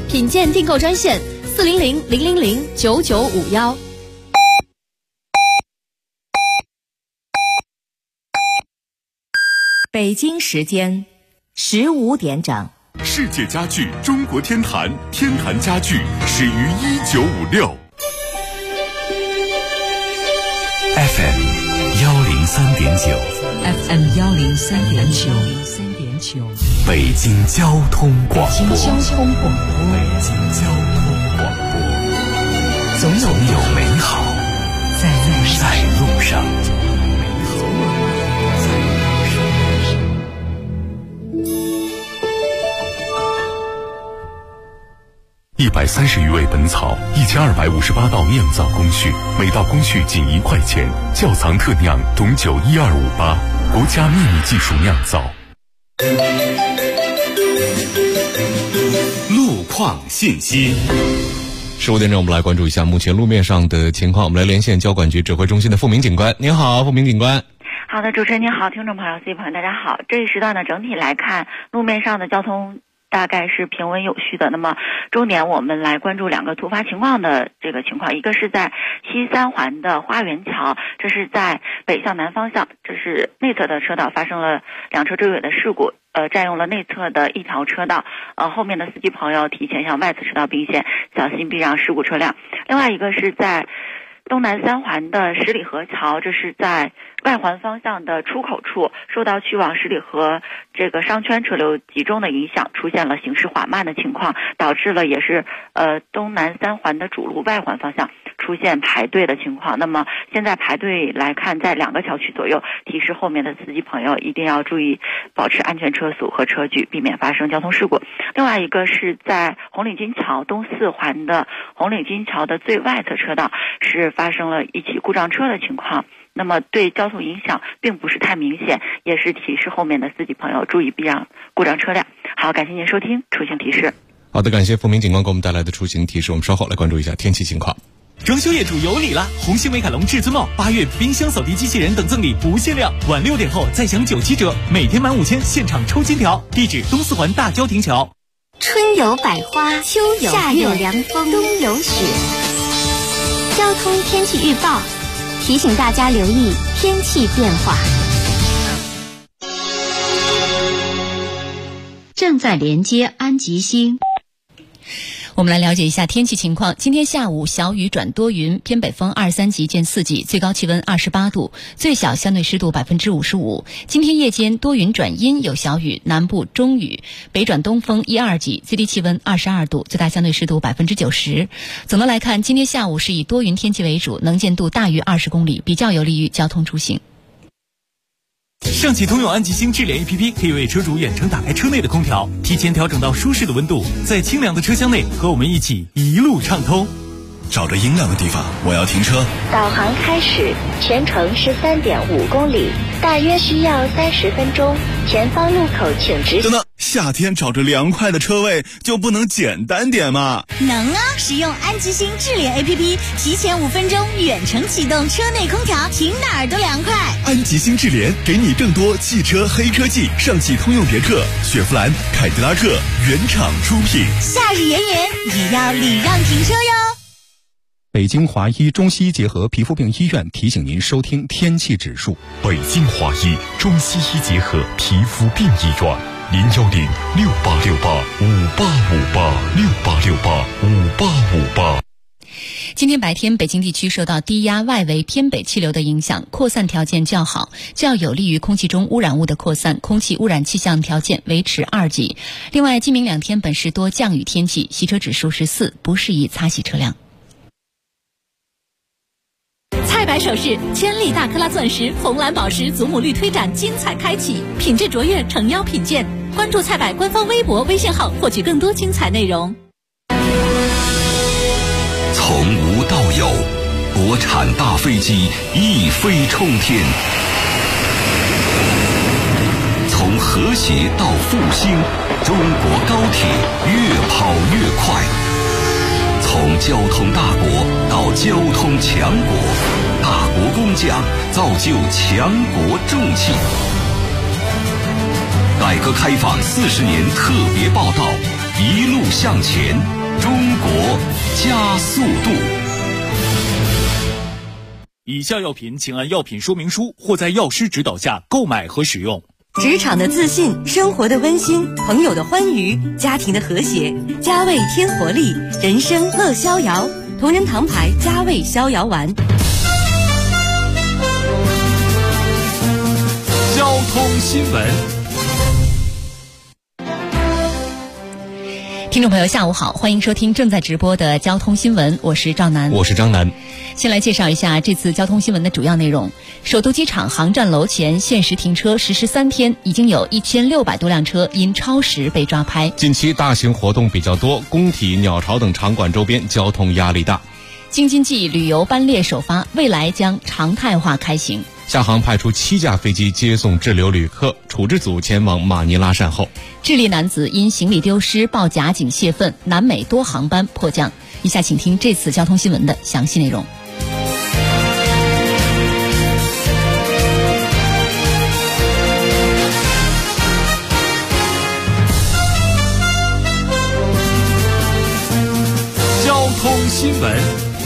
品鉴订购专线400-000-9951。 北京时间15点整。 世界家具中国天坛，天坛家具始于1956。FM 103.9 FM 103.9， 北京交通广播。 北京交通广播，总有美好在路上。 130余味本草，1258道酿造工序，每道工序仅1块钱。窖藏特酿董酒12588，国家秘密技术酿造。路况信息。15点钟，我们来关注一下目前路面上的情况。我们来连线交管局指挥中心的付明警官。您好，付明警官。 好的，主持人您好，听众朋友、司机朋友大家好。这一时段呢，整体来看，路面上的交通大概是平稳有序的。那么重点我们来关注2个突发情况的这个情况，一个是在西三环的花园桥，这是在北向南方向，这是内侧的车道发生了2车追尾的事故，占用了内侧的一条车道，后面的司机朋友提前向外侧车道并线，小心避让事故车辆。另外一个是在东南3环的十里河桥，这是在外环方向的出口处，受到去往十里河这个商圈车流集中的影响，出现了行驶缓慢的情况，导致了也是东南3环的主路外环方向出现排队的情况。那么现在排队来看，在2个桥区左右，提示后面的司机朋友一定要注意保持安全车速和车距，避免发生交通事故。另外一个是在红领巾桥东4环的红领巾桥的最外侧车道，是发生了一起故障车的情况。那么对交通影响并不是太明显，也是提示后面的司机朋友注意避让故障车辆。好，感谢您收听出行提示。 好的，感谢付明警官给我们带来的出行提示。我们稍后来关注一下天气情况。 装修业主有礼了！红星美凯龙至尊帽8月冰箱扫地机器人等赠礼不限量，晚6点后再享97折，每天满5000现场抽金条。地址东4环大郊亭桥。 春有百花，秋有夏有凉风，冬有雪。交通天气预报提醒大家留意天气变化。 正在连接安吉星。我们来了解一下天气情况。今天下午小雨转多云，偏北风23级见4级，最高气温28度，最小相对湿度55%。今天夜间多云转阴，有小雨，南部中雨，北转东风1、2级，最低气温22度，最大相对湿度90%。总的来看，今天下午是以多云天气为主，能见度大于20公里，比较有利于交通出行。 上汽通用安吉星智联 APP 可以为车主远程打开车内的空调，提前调整到舒适的温度，在清凉的车厢内和我们一起一路畅通。 找着阴凉的地方，我要停车。 导航开始，全程13.5公里，大约需要30分钟。前方路口请直行。 等等，夏天找着凉快的车位就不能简单点吗？ 能啊！使用安吉星智联 APP， 提前5分钟远程启动车内空调，停哪儿都凉快。 安吉星智联给你更多汽车黑科技，上汽通用别克、雪佛兰、凯迪拉克原厂出品。 夏日炎炎，也要礼让停车哟。 北京华医中西医结合皮肤病医院提醒您收听天气指数。 北京华医中西医结合皮肤病医院，010-6868-5858，6868-5858。 今天白天，北京地区受到低压外围偏北气流的影响，扩散条件较好，较有利于空气中污染物的扩散，空气污染气象条件维持2级。另外，今明2天本市多降雨天气，洗车指数是4，不适宜擦洗车辆。 菜百首饰千粒大克拉钻石、红蓝宝石祖母绿推展精彩开启，品质卓越，诚邀品鉴。关注菜百官方微博、微信号，获取更多精彩内容。 从无到有，国产大飞机一飞冲天；从和谐到复兴，中国高铁越跑越快；从交通大国到交通强国，大国工匠造就强国重器。改革开放40年特别报道，一路向前。 中国加速度。 以下药品请按药品说明书或在药师指导下购买和使用。 职场的自信，生活的温馨，朋友的欢愉，家庭的和谐，佳味添活力，人生乐逍遥。同仁堂牌佳味逍遥丸。 交通新闻。 听众朋友下午好，欢迎收听正在直播的交通新闻，我是赵楠。 我是张楠。 先来介绍一下这次交通新闻的主要内容。首都机场航站楼前限时停车实施3天，已经有1600多辆车因超时被抓拍。 近期大型活动比较多，工体、鸟巢等场馆周边交通压力大。 京津冀旅游班列首发，未来将常态化开行。 厦航派出7架飞机接送滞留旅客，处置组前往马尼拉善后。 智利男子因行李丢失报假警泄愤，南美多航班迫降。以下请听这次交通新闻的详细内容。 交通新闻。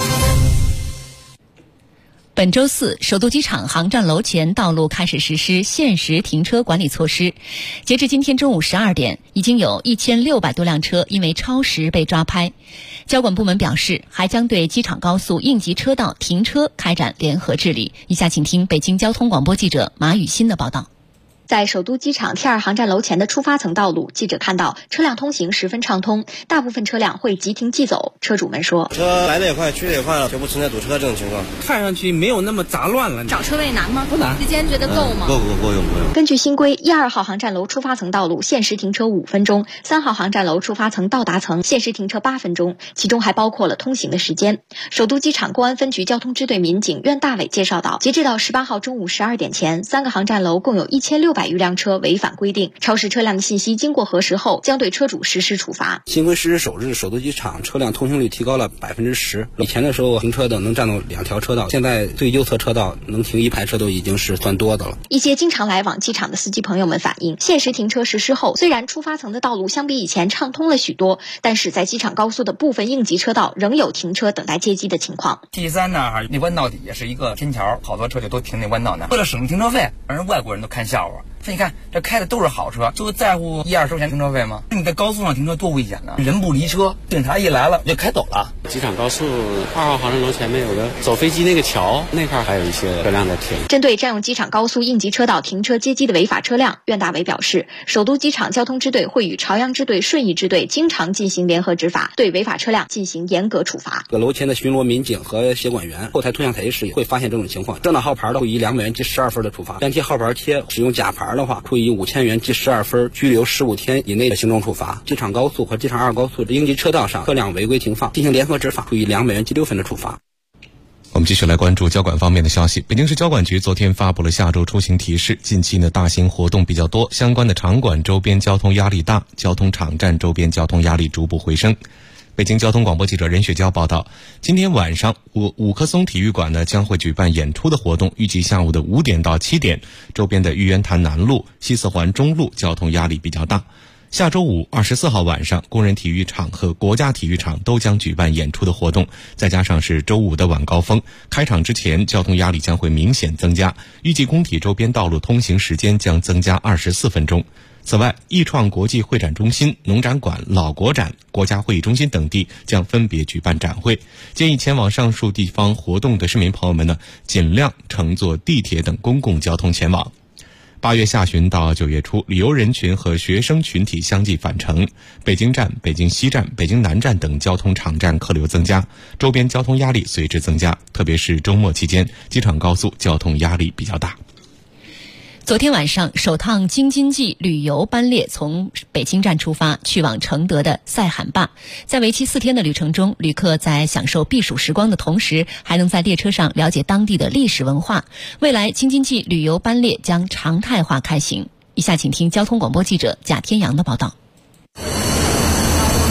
本周四，首都机场航站楼前道路开始实施限时停车管理措施。截至今天中午12点，已经有1600多辆车因为超时被抓拍。交管部门表示，还将对机场高速应急车道停车开展联合治理。以下请听北京交通广播记者马雨欣的报道。 在首都机场 T2 航站楼前的出发层道路，记者看到车辆通行十分畅通，大部分车辆会即停即走。车主们说， 车来的也快，去的也快了，就不存在堵车这种情况。 看上去没有那么杂乱了。 找车位难吗？ 不难。 时间觉得够吗？ 够用。 根据新规，12号航站楼出发层道路限时停车5分钟，3号航站楼出发层到达层限时停车8分钟，其中还包括了通行的时间。首都机场公安分局交通支队民警苑大伟介绍到，截至到18号中午12点前，3个航站楼共有1600余辆车违反规定，超时车辆的信息经过核实后，将对车主实施处罚。 新规实施首日，首都机场车辆通行率提高了10%。以前的时候停车的能占到2条车道，现在最右侧车道能停1排车都已经是算多的了。 一些经常来往机场的司机朋友们反映，限时停车实施后，虽然出发层的道路相比以前畅通了许多，但是在机场高速的部分应急车道仍有停车等待接机的情况。 T3那那弯道底下是一个天桥，好多车就都停那弯道那，为了省停车费，让人外国人都看笑话。所以你看，这开的都是好车，就在乎1-20块钱停车费吗？你在高速上停车多危险呢！人不离车，警察一来了就开走了。 机场高速2号航站楼前面有个走飞机那个桥，那块还有一些车辆在停。 针对占用机场高速应急车道停车接机的违法车辆，苑大伟表示，首都机场交通支队会与朝阳支队、顺义支队经常进行联合执法，对违法车辆进行严格处罚。 楼前的巡逻民警和协管员、后台图像采集室也会发现这种情况，正当号牌的会以200元记12分的处罚，粘贴号牌贴使用假牌的话，会以5000元记12分，拘留15天以内的行政处罚。机场高速和机场2高速的应急车道上车辆违规停放，进行联合执法，处以200元记6分的处罚。 我们继续来关注交管方面的消息。北京市交管局昨天发布了下周出行提示，近期呢大型活动比较多，相关的场馆周边交通压力大，交通场站周边交通压力逐步回升。北京交通广播记者任雪娇报道，今天晚上五棵松体育馆呢将会举办演出的活动，预计下午的5点到7点，周边的玉渊潭南路、西四环中路交通压力比较大。下周五24号晚上，工人体育场和国家体育场都将举办演出的活动，再加上是周五的晚高峰，开场之前交通压力将会明显增加，预计工体周边道路通行时间将增加24分钟。此外，易创国际会展中心、农展馆、老国展、国家会议中心等地将分别举办展会。建议前往上述地方活动的市民朋友们呢，尽量乘坐地铁等公共交通前往。8月下旬到9月初，旅游人群和学生群体相继返程，北京站、北京西站、北京南站等交通场站客流增加，周边交通压力随之增加，特别是周末期间，机场高速交通压力比较大。 昨天晚上，首趟京津冀旅游班列从北京站出发，去往承德的塞罕坝。在为期4天的旅程中，旅客在享受避暑时光的同时，还能在列车上了解当地的历史文化。未来京津冀旅游班列将常态化开行。以下请听交通广播记者贾天阳的报道。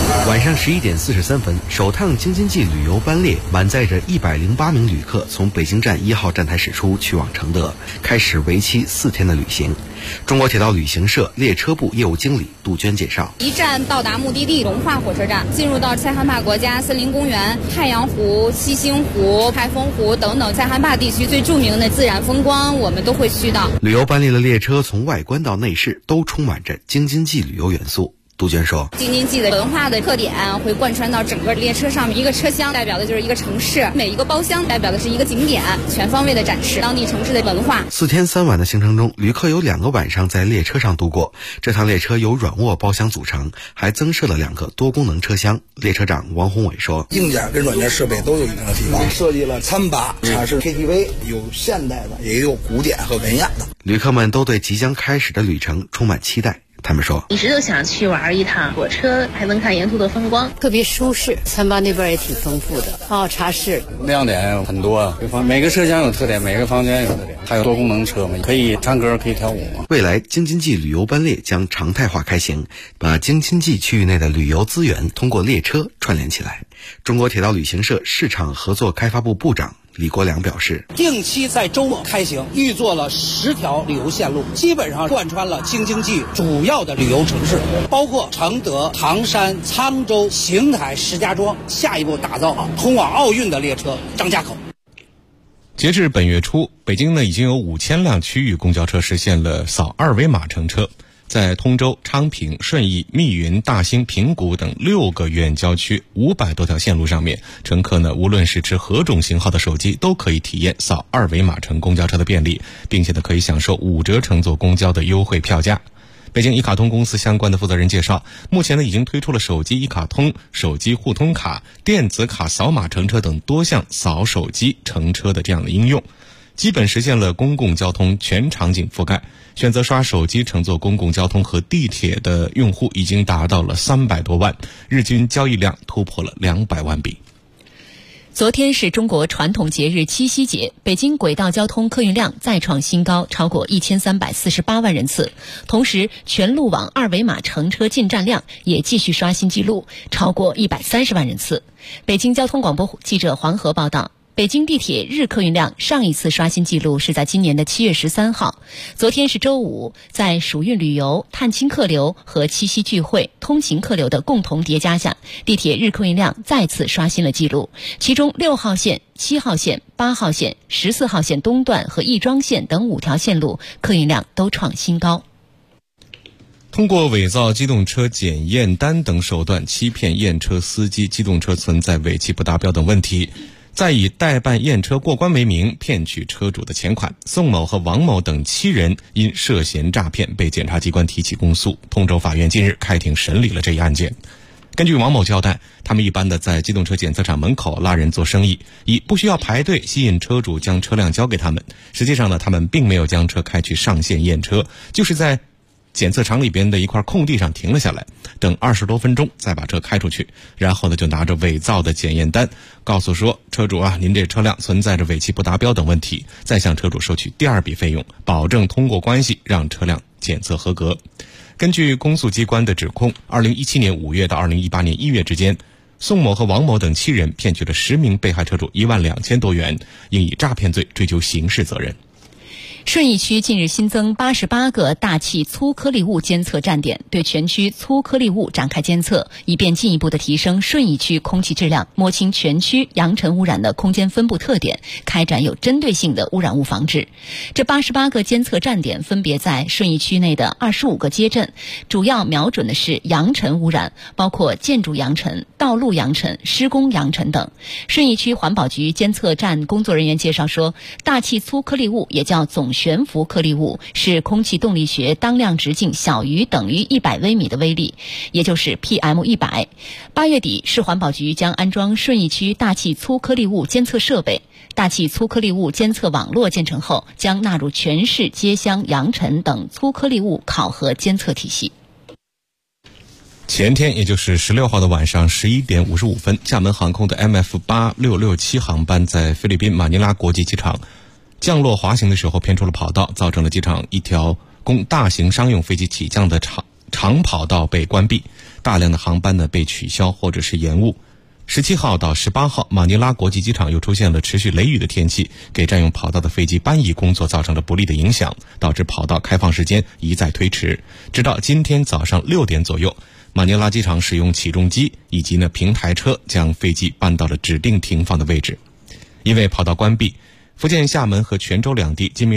晚上11点43分，首趟京津冀旅游班列满载着108名旅客从北京站1号站台驶出，去往承德，开始为期4天的旅行。中国铁道旅行社列车部业务经理杜鹃介绍， 一站到达目的地龙化火车站，进入到塞罕坝国家森林公园、太阳湖、七星湖、开封湖等等塞罕坝地区最著名的自然风光，我们都会去到。 旅游班列的列车从外观到内饰都充满着京津冀旅游元素。杜鹃说， 京津冀的文化的特点会贯穿到整个列车上面，一个车厢代表的就是一个城市，每一个包厢代表的是一个景点，全方位的展示当地城市的文化。 4天3晚的行程中，旅客有2个晚上在列车上度过。这趟列车由软卧包厢组成，还增设了2个多功能车厢。列车长王宏伟说， 硬件跟软件设备都有一定的提高，设计了餐吧、茶室、KTV， 有现代的，也有古典和文雅的。 旅客们都对即将开始的旅程充满期待。他们说， 一直都想去玩一趟，火车还能看沿途的风光， 特别舒适。餐吧那边也挺丰富的，茶室亮点很多，每个车厢有特点，每个房间有特点，还有多功能车嘛，可以唱歌，可以跳舞嘛。 未来京津冀旅游班列将常态化开行，把京津冀区域内的旅游资源通过列车串联起来。中国铁道旅行社市场合作开发部部长李国良表示， 定期在周末开行，预做了10条旅游线路，基本上贯穿了京津冀主要的旅游城市，包括承德、唐山、沧州、邢台、石家庄，下一步打造好通往奥运的列车张家口。 截至本月初，北京呢已经有5000辆区域公交车实现了扫2维码乘车。在通州、昌平、顺义、密云、大兴、平谷等6个远郊区500多条线路上面，乘客呢无论是持何种型号的手机，都可以体验扫2维码乘公交车的便利，并且呢可以享受5折乘坐公交的优惠票价。北京一卡通公司相关的负责人介绍，目前呢已经推出了手机一卡通、手机互通卡、电子卡扫码乘车等多项扫手机乘车的这样的应用，基本实现了公共交通全场景覆盖。选择刷手机乘坐公共交通和地铁的用户已经达到了300多万，日均交易量突破了200万笔。 昨天是中国传统节日七夕节，北京轨道交通客运量再创新高，超过1348万人次。同时，全路网2维码乘车进站量也继续刷新纪录，超过130万人次。北京交通广播记者黄河报道。北京地铁日客运量上一次刷新纪录是在今年的7月13号。昨天是周五，在暑运旅游、探亲客流和七夕聚会、通勤客流的共同叠加下，地铁日客运量再次刷新了纪录。其中6号线、7号线、8号线、14号线东段和亦庄线等5条线路客运量都创新高。 通过伪造机动车检验单等手段欺骗验车司机机动车存在尾气不达标等问题，再以代办验车过关为名骗取车主的钱款，宋某和王某等7人因涉嫌诈骗被检察机关提起公诉。通州法院近日开庭审理了这一案件。根据王某交代，他们一般的在机动车检测场门口拉人做生意，以不需要排队吸引车主将车辆交给他们。实际上呢，他们并没有将车开去上线验车，就是在检测场里边的一块空地上停了下来，等20多分钟再把车开出去，然后呢就拿着伪造的检验单告诉说，车主啊，您这车辆存在着尾气不达标等问题，再向车主收取第2笔费用，保证通过关系让车辆检测合格。根据公诉机关的指控，2017年5月到2018年1月之间，宋某和王某等7人骗取了10名被害车主12000多元，应以诈骗罪追究刑事责任。 顺义区近日新增88个大气粗颗粒物监测站点，对全区粗颗粒物展开监测，以便进一步的提升顺义区空气质量，摸清全区扬尘污染的空间分布特点，开展有针对性的污染物防治。这88个监测站点分别在顺义区内的25个街镇，主要瞄准的是扬尘污染，包括建筑扬尘、道路扬尘、施工扬尘等。顺义区环保局监测站工作人员介绍说，大气粗颗粒物也叫总悬浮颗粒物，是空气动力学当量直径小于等于100微米的微粒，也就是 PM100。8月底，市环保局将安装顺义区大气粗颗粒物监测设备。大气粗颗粒物监测网络建成后，将纳入全市街乡扬尘等粗颗粒物考核监测体系。 前天，也就是16号的晚上11点55分，厦门航空的 MF8667 航班在菲律宾马尼拉国际机场降落滑行的时候偏出了跑道，造成了机场一条供大型商用飞机起降的长跑道被关闭。 大量的航班呢被取消或者是延误。17号到18号，马尼拉国际机场又出现了持续雷雨的天气，给占用跑道的飞机搬移工作造成了不利的影响，导致跑道开放时间一再推迟，直到今天早上6点左右，马尼拉机场使用起重机以及平台车将飞机搬到了指定停放的位置。因为跑道关闭，福建厦门和泉州两地今明